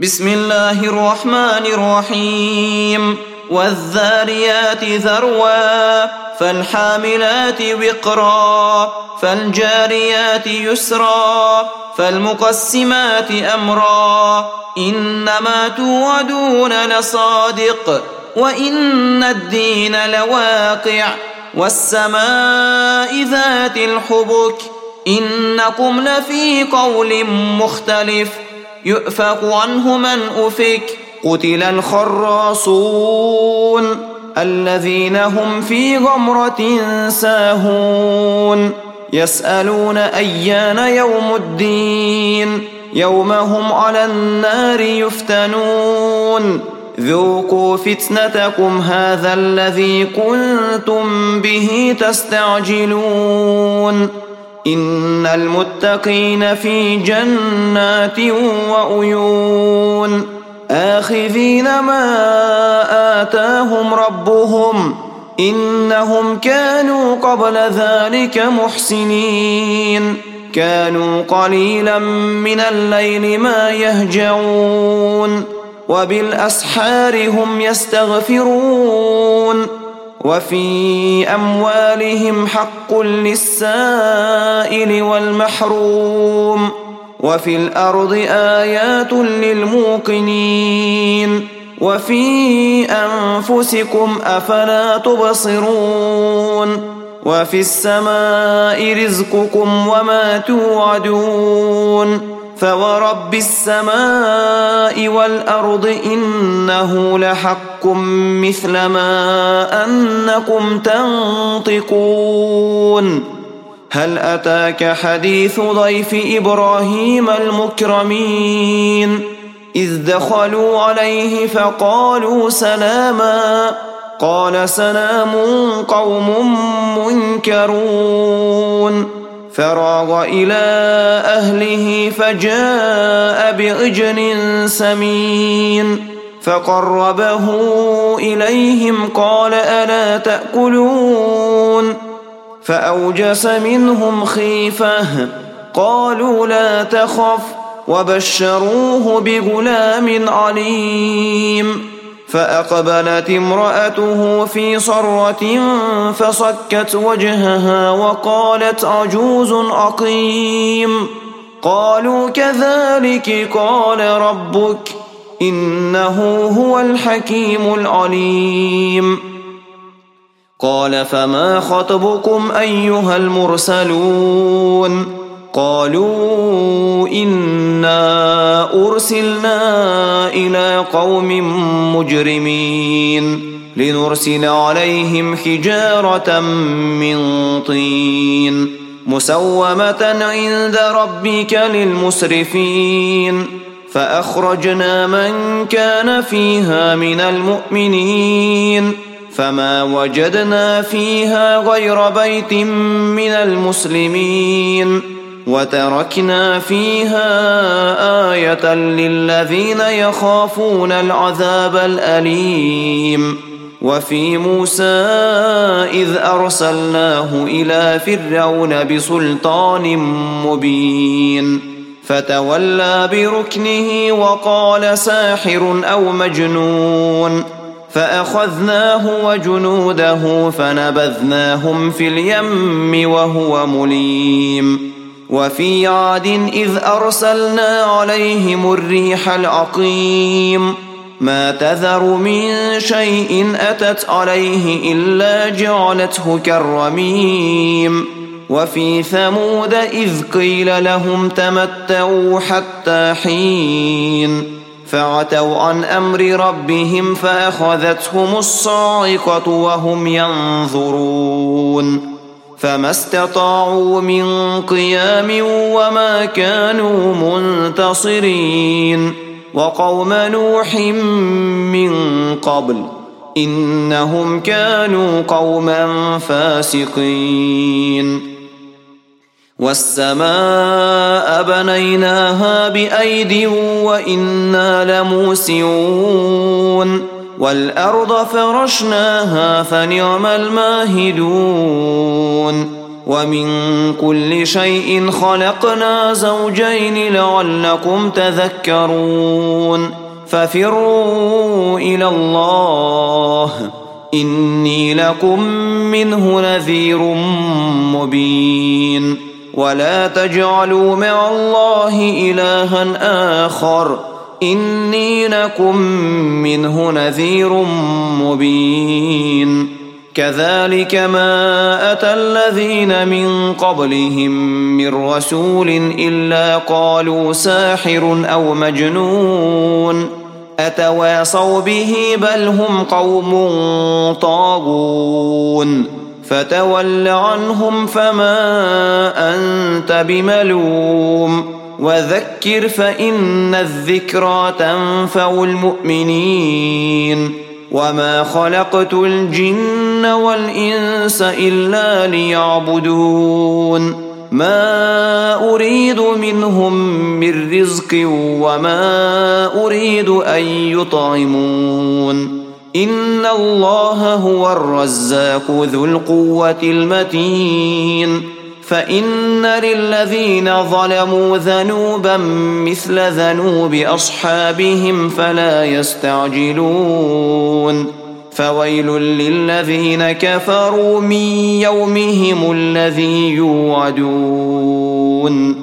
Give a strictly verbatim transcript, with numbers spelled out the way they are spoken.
بسم الله الرحمن الرحيم والذاريات ذروا فالحاملات وقرا فالجاريات يسرا فالمقسمات أمرا إنما توعدون لصادق وإن الدين لواقع والسماء ذات الحبك إنكم لفي قول مختلف يؤفك عنه من أفك قتل الخراصون الذين هم في غمرة ساهون يسألون أيان يوم الدين يوم هم على النار يفتنون ذوقوا فتنتكم هذا الذي كنتم به تستعجلون إن المتقين في جنات وعيون آخذين ما آتاهم ربهم إنهم كانوا قبل ذلك محسنين كانوا قليلا من الليل ما يهجعون وبالأسحار هم يستغفرون وفي أموالهم حق للسائل والمحروم وفي الأرض آيات للموقنين وفي أنفسكم أفلا تبصرون وفي السماء رزقكم وما توعدون فورب السماء والأرض إنه لحق مثل ما أنكم تنطقون هل أتاك حديث ضيف إبراهيم المكرمين إذ دخلوا عليه فقالوا سلاما قال سلام قوم منكرون فراغ إلى أهله فجاء بعجل سمين فقربه إليهم قال ألا تأكلون فأوجس منهم خيفة قالوا لا تخف وبشروه بغلام عليم فأقبلت امرأته في صرة فصكت وجهها وقالت عجوز عقيم قالوا كذلك قال ربك إنه هو الحكيم العليم قال فما خطبكم أيها المرسلون قالوا إنا أرسلنا إلى قوم مجرمين لنرسل عليهم حجارة من طين مسومة عند ربك للمسرفين فأخرجنا من كان فيها من المؤمنين فما وجدنا فيها غير بيت من المسلمين وتركنا فيها آية للذين يخافون العذاب الأليم وفي موسى إذ أرسلناه إلى فرعون بسلطان مبين فتولى بركنه وقال ساحر أو مجنون فأخذناه وجنوده فنبذناهم في اليم وهو مليم وفي عاد إذ أرسلنا عليهم الريح العقيم ما تذر من شيء أتت عليه إلا جعلته كالرميم وفي ثمود إذ قيل لهم تمتعوا حتى حين فعتوا عن أمر ربهم فأخذتهم الصاعقة وهم ينظرون فما استطاعوا من قيام وما كانوا منتصرين وقوم نوح من قبل إنهم كانوا قوما فاسقين والسماء بنيناها بأيد وإنا لموسعون والأرض فرشناها فنعم الماهدون ومن كل شيء خلقنا زوجين لعلكم تذكرون ففروا إلى الله إني لكم منه نذير مبين ولا تجعلوا مع الله إلها آخر إني لكم منه نذير مبين كذلك ما أتى الذين من قبلهم من رسول إلا قالوا ساحر أو مجنون أتواصوا به بل هم قوم طاغون فتول عنهم فما أنت بملوم وذكر فإن الذكرى تنفع المؤمنين وما خلقت الجن والإنس إلا ليعبدون ما أريد منهم من رزق وما أريد أن يطعمون إن الله هو الرزاق ذو القوة المتين فإن للذين ظلموا ذنوبا مثل ذنوب أصحابهم فلا يستعجلون فويل للذين كفروا من يومهم الذي يوعدون